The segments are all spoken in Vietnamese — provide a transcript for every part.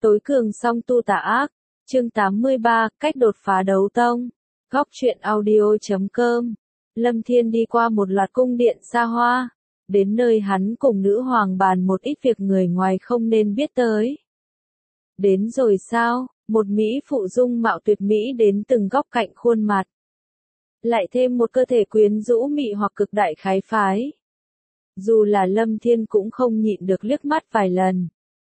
Tối cường song tu tà ác, chương 83, cách đột phá đấu tông. Góc truyện audio.com. Lâm Thiên đi qua một loạt cung điện xa hoa, đến nơi hắn cùng nữ hoàng bàn một ít việc người ngoài không nên biết tới. Đến rồi sao, một mỹ phụ dung mạo tuyệt mỹ đến từng góc cạnh khuôn mặt. Lại thêm một cơ thể quyến rũ mị hoặc cực đại khái phái. Dù là Lâm Thiên cũng không nhịn được liếc mắt vài lần.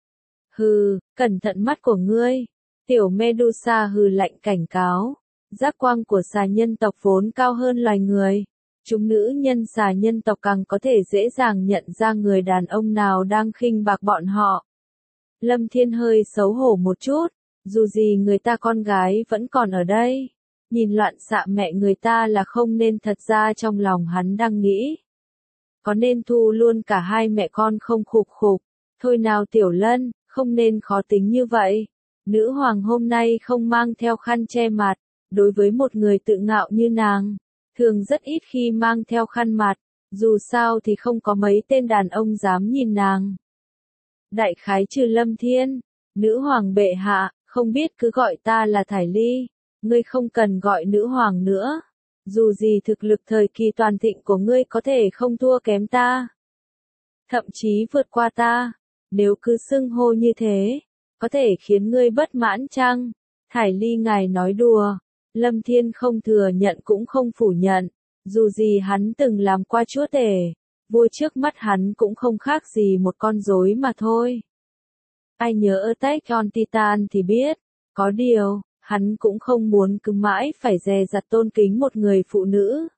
Hừ, cẩn thận mắt của ngươi. Tiểu Medusa hừ lạnh cảnh cáo. Giác quan của xà nhân tộc vốn cao hơn loài người. Chúng nữ nhân xà nhân tộc càng có thể dễ dàng nhận ra người đàn ông nào đang khinh bạc bọn họ. Lâm Thiên hơi xấu hổ một chút. Dù gì người ta con gái vẫn còn ở đây. Nhìn loạn xạ mẹ người ta là không nên, thật ra trong lòng hắn đang nghĩ. Có nên thu luôn cả hai mẹ con không khục khục. Thôi nào Tiểu Lân, không nên khó tính như vậy. Nữ hoàng hôm nay không mang theo khăn che mặt. Đối với một người tự ngạo như nàng, thường rất ít khi mang theo khăn mặt. Dù sao thì không có mấy tên đàn ông dám nhìn nàng. Đại khái trừ Lâm Thiên, nữ hoàng bệ hạ, không biết cứ gọi ta là Thải Ly. Ngươi không cần gọi nữ hoàng nữa. Dù gì thực lực thời kỳ toàn thịnh của ngươi có thể không thua kém ta. Thậm chí vượt qua ta. Nếu cứ xưng hô như thế, có thể khiến ngươi bất mãn chăng? Thải Ly ngài nói đùa. Lâm Thiên không thừa nhận cũng không phủ nhận. Dù gì hắn từng làm qua chúa tể. Vua trước mắt hắn cũng không khác gì một con rối mà thôi. Ai nhớ Attack on Titan thì biết. Có điều, hắn cũng không muốn cứ mãi phải dè dặt tôn kính một người phụ nữ.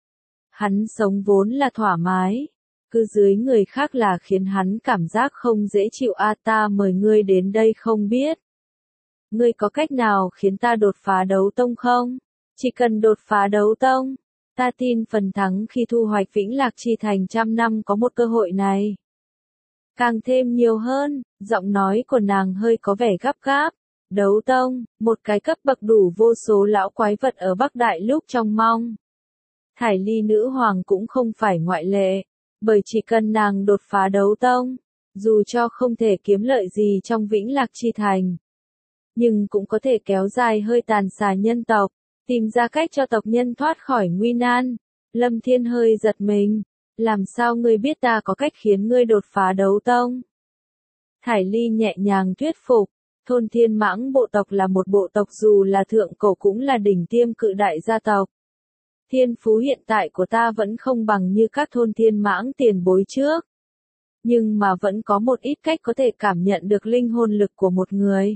Hắn sống vốn là thoải mái. Cứ dưới người khác là khiến hắn cảm giác không dễ chịu. Ta mời ngươi đến đây không biết. Ngươi có cách nào khiến ta đột phá đấu tông không? Chỉ cần đột phá đấu tông, ta tin phần thắng khi thu hoạch Vĩnh Lạc Chi Thành 100 năm có một cơ hội này. Càng thêm nhiều hơn, giọng nói của nàng hơi có vẻ gấp gáp. Đấu tông, một cái cấp bậc đủ vô số lão quái vật ở Bắc Đại lúc trong mong. Thải Ly nữ hoàng cũng không phải ngoại lệ, bởi chỉ cần nàng đột phá đấu tông, dù cho không thể kiếm lợi gì trong Vĩnh Lạc Chi Thành, nhưng cũng có thể kéo dài hơi tàn xà nhân tộc, tìm ra cách cho tộc nhân thoát khỏi nguy nan. Lâm Thiên hơi giật mình, làm sao ngươi biết ta có cách khiến ngươi đột phá đấu tông? Thải Ly nhẹ nhàng thuyết phục. Thôn Thiên Mãng bộ tộc là một bộ tộc dù là thượng cổ cũng là đỉnh tiêm cự đại gia tộc. Thiên phú hiện tại của ta vẫn không bằng như các thôn Thiên Mãng tiền bối trước. Nhưng mà vẫn có một ít cách có thể cảm nhận được linh hồn lực của một người.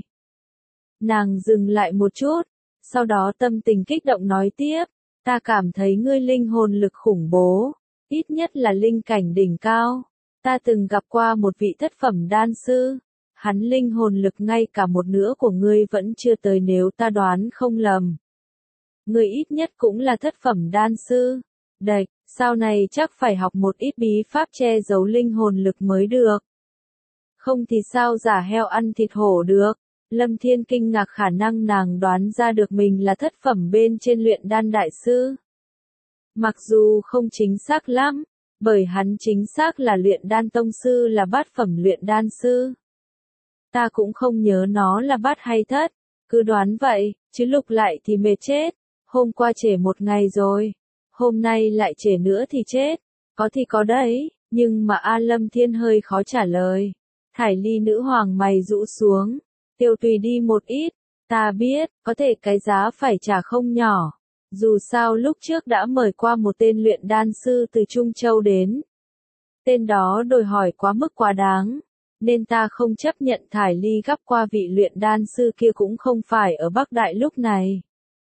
Nàng dừng lại một chút, sau đó tâm tình kích động nói tiếp, ta cảm thấy ngươi linh hồn lực khủng bố, ít nhất là linh cảnh đỉnh cao. Ta từng gặp qua một vị thất phẩm đan sư. Hắn linh hồn lực ngay cả một nửa của ngươi vẫn chưa tới nếu ta đoán không lầm. Ngươi ít nhất cũng là thất phẩm đan sư. Đạch, sau này chắc phải học một ít bí pháp che giấu linh hồn lực mới được. Không thì sao giả heo ăn thịt hổ được. Lâm Thiên kinh ngạc khả năng nàng đoán ra được mình là thất phẩm bên trên luyện đan đại sư. Mặc dù không chính xác lắm, bởi hắn chính xác là luyện đan tông sư là bát phẩm luyện đan sư. Ta cũng không nhớ nó là bát hay thất, cứ đoán vậy, chứ lục lại thì mệt chết. Hôm qua trễ một ngày rồi, hôm nay lại trễ nữa thì chết. Có thì có đấy, nhưng mà Lâm Thiên hơi khó trả lời. Thải Ly nữ hoàng mày rũ xuống, tiêu tùy đi một ít. Ta biết, có thể cái giá phải trả không nhỏ. Dù sao lúc trước đã mời qua một tên luyện đan sư từ Trung Châu đến. Tên đó đòi hỏi quá mức quá đáng. Nên ta không chấp nhận. Thải Ly gắp qua vị luyện đan sư kia cũng không phải ở Bắc Đại lúc này,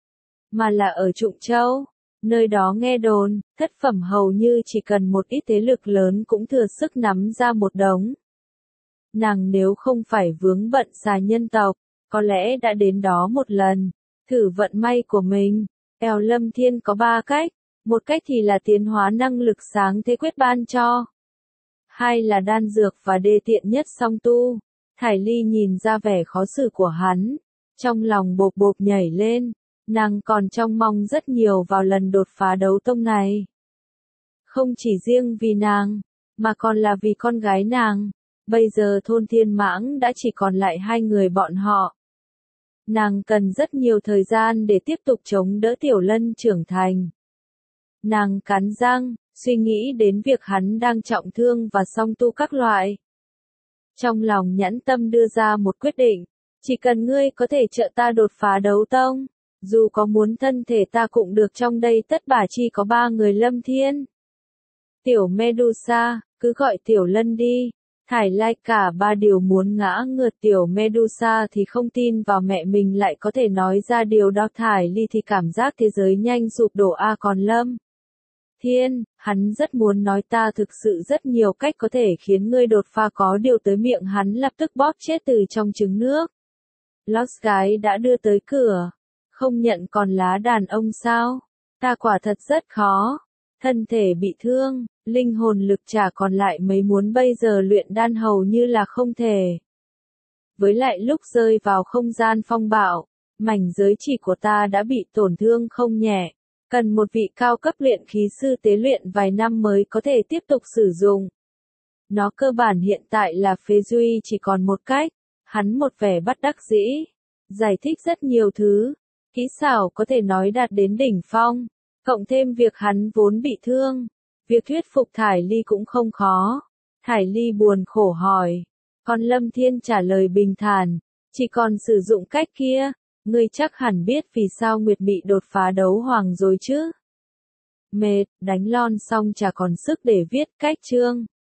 mà là ở Trụng Châu. Nơi đó nghe đồn, thất phẩm hầu như chỉ cần một ít thế lực lớn cũng thừa sức nắm ra một đống. Nàng nếu không phải vướng bận xà nhân tộc, có lẽ đã đến đó một lần, thử vận may của mình. Lâm Thiên có 3 cách, một cách thì là tiến hóa năng lực sáng thế quyết ban cho. 2 là đan dược và đê tiện nhất song tu. Thải Ly nhìn ra vẻ khó xử của hắn, trong lòng bộp bộp nhảy lên, nàng còn trông mong rất nhiều vào lần đột phá đấu tông này. Không chỉ riêng vì nàng, mà còn là vì con gái nàng. Bây giờ thôn Thiên Mãng đã chỉ còn lại hai người bọn họ. Nàng cần rất nhiều thời gian để tiếp tục chống đỡ Tiểu Lân trưởng thành. Nàng cắn răng, suy nghĩ đến việc hắn đang trọng thương và song tu các loại. Trong lòng nhẫn tâm đưa ra một quyết định, chỉ cần ngươi có thể trợ ta đột phá đấu tông, dù có muốn thân thể ta cũng được, trong đây tất bả chỉ có 3 người Lâm Thiên. Tiểu Medusa, cứ gọi Tiểu Lân đi. Thải Lai cả ba điều muốn ngã ngược Tiểu Medusa thì không tin vào mẹ mình lại có thể nói ra điều đó. Thải Ly thì cảm giác thế giới nhanh sụp đổ. Còn Lâm Thiên, hắn rất muốn nói ta thực sự rất nhiều cách có thể khiến ngươi đột phá, có điều tới miệng hắn lập tức bóp chết từ trong trứng nước. Lost gái đã đưa tới cửa. Không nhận còn lá đàn ông sao? Ta quả thật rất khó. Thân thể bị thương, linh hồn lực chả còn lại mấy, muốn bây giờ luyện đan hầu như là không thể. Với lại lúc rơi vào không gian phong bạo, mảnh giới chỉ của ta đã bị tổn thương không nhẹ. Cần một vị cao cấp luyện khí sư tế luyện vài năm mới có thể tiếp tục sử dụng. Nó cơ bản hiện tại là phế duy, chỉ còn một cách. Hắn một vẻ bất đắc dĩ. Giải thích rất nhiều thứ. Kỹ xảo có thể nói đạt đến đỉnh phong. Cộng thêm việc hắn vốn bị thương. Việc thuyết phục Thải Ly cũng không khó. Thải Ly buồn khổ hỏi. Còn Lâm Thiên trả lời bình thản. Chỉ còn sử dụng cách kia. Ngươi chắc hẳn biết vì sao Nguyệt Mị đột phá đấu hoàng rồi chứ. Mệt, đánh lon xong chả còn sức để viết cách chương.